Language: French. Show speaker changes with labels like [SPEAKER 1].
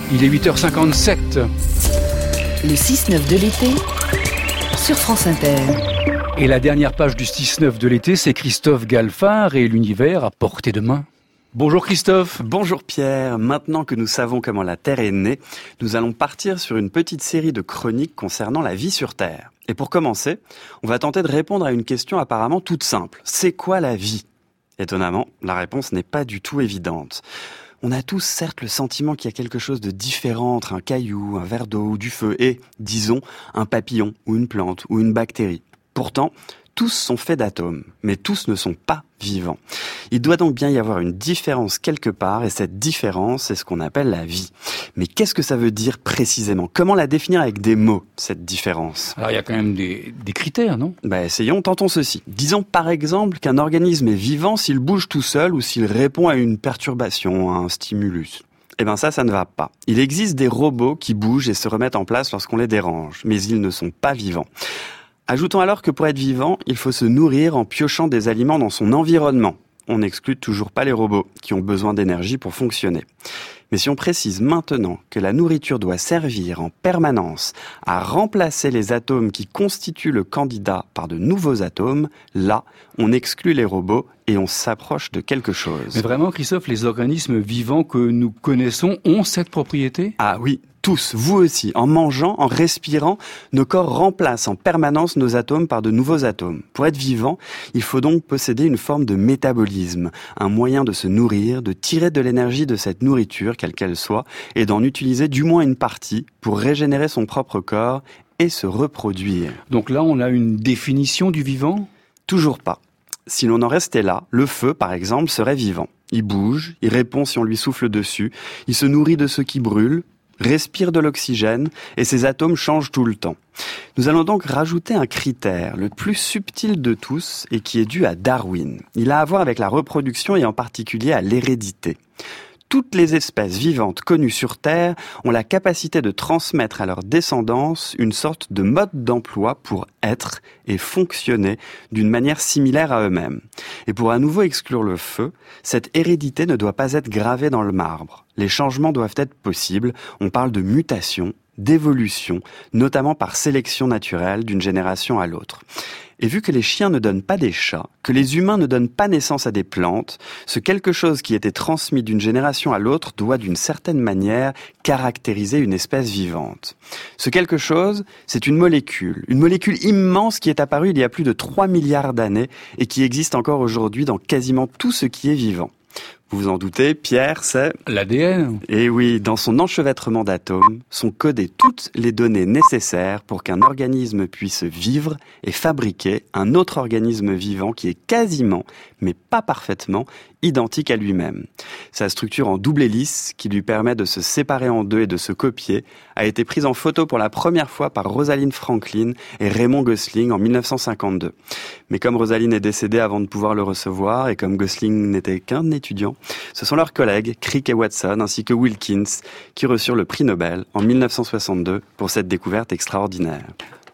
[SPEAKER 1] Il est 8h57.
[SPEAKER 2] Le 6-9 de l'été sur France Inter.
[SPEAKER 1] Et la dernière page du 6-9 de l'été, c'est Christophe Galfard et l'univers à portée de main. Bonjour Christophe.
[SPEAKER 3] Bonjour Pierre. Maintenant que nous savons comment la Terre est née, nous allons partir sur une petite série de chroniques concernant la vie sur Terre. Et pour commencer, on va tenter de répondre à une question apparemment toute simple. C'est quoi la vie ? Étonnamment, la réponse n'est pas du tout évidente. On a tous certes le sentiment qu'il y a quelque chose de différent entre un caillou, un verre d'eau ou du feu et, disons, un papillon ou une plante ou une bactérie. Pourtant, tous sont faits d'atomes, mais tous ne sont pas vivants. Il doit donc bien y avoir une différence quelque part, et cette différence, c'est ce qu'on appelle la vie. Mais qu'est-ce que ça veut dire précisément ? Comment la définir avec des mots, cette différence ?
[SPEAKER 1] Alors il y a quand même des critères, non ?
[SPEAKER 3] Essayons, tentons ceci. Disons par exemple qu'un organisme est vivant s'il bouge tout seul ou s'il répond à une perturbation, à un stimulus. Ça ne va pas. Il existe des robots qui bougent et se remettent en place lorsqu'on les dérange, mais ils ne sont pas vivants. Ajoutons alors que pour être vivant, il faut se nourrir en piochant des aliments dans son environnement. On n'exclut toujours pas les robots qui ont besoin d'énergie pour fonctionner. Mais si on précise maintenant que la nourriture doit servir en permanence à remplacer les atomes qui constituent le candidat par de nouveaux atomes, là, on exclut les robots et on s'approche de quelque chose.
[SPEAKER 1] Mais vraiment, Christophe, les organismes vivants que nous connaissons ont cette propriété ?
[SPEAKER 3] Ah oui, tous, vous aussi. En mangeant, en respirant, nos corps remplacent en permanence nos atomes par de nouveaux atomes. Pour être vivant, il faut donc posséder une forme de métabolisme, un moyen de se nourrir, de tirer de l'énergie de cette nourriture, quelle qu'elle soit, et d'en utiliser du moins une partie pour régénérer son propre corps et se reproduire.
[SPEAKER 1] Donc là, on a une définition du vivant ?
[SPEAKER 3] Toujours pas. Si l'on en restait là, le feu, par exemple, serait vivant. Il bouge, il répond si on lui souffle dessus, il se nourrit de ce qui brûle, respire de l'oxygène et ses atomes changent tout le temps. Nous allons donc rajouter un critère, le plus subtil de tous et qui est dû à Darwin. Il a à voir avec la reproduction et en particulier à l'hérédité. Toutes les espèces vivantes connues sur Terre ont la capacité de transmettre à leur descendance une sorte de mode d'emploi pour être et fonctionner d'une manière similaire à eux-mêmes. Et pour à nouveau exclure le feu, cette hérédité ne doit pas être gravée dans le marbre. Les changements doivent être possibles. On parle de mutation, d'évolution, notamment par sélection naturelle d'une génération à l'autre. Et vu que les chiens ne donnent pas des chats, que les humains ne donnent pas naissance à des plantes, ce quelque chose qui était transmis d'une génération à l'autre doit d'une certaine manière caractériser une espèce vivante. Ce quelque chose, c'est une molécule immense qui est apparue il y a plus de 3 milliards d'années et qui existe encore aujourd'hui dans quasiment tout ce qui est vivant. Vous vous en doutez, Pierre, c'est
[SPEAKER 1] l'ADN.
[SPEAKER 3] Et oui, dans son enchevêtrement d'atomes, sont codées toutes les données nécessaires pour qu'un organisme puisse vivre et fabriquer un autre organisme vivant qui est quasiment, mais pas parfaitement, identique à lui-même. Sa structure en double hélice, qui lui permet de se séparer en deux et de se copier, a été prise en photo pour la première fois par Rosalind Franklin et Raymond Gosling en 1952. Mais comme Rosalind est décédée avant de pouvoir le recevoir, et comme Gosling n'était qu'un étudiant, ce sont leurs collègues, Crick et Watson, ainsi que Wilkins, qui reçurent le prix Nobel en 1962 pour cette découverte extraordinaire.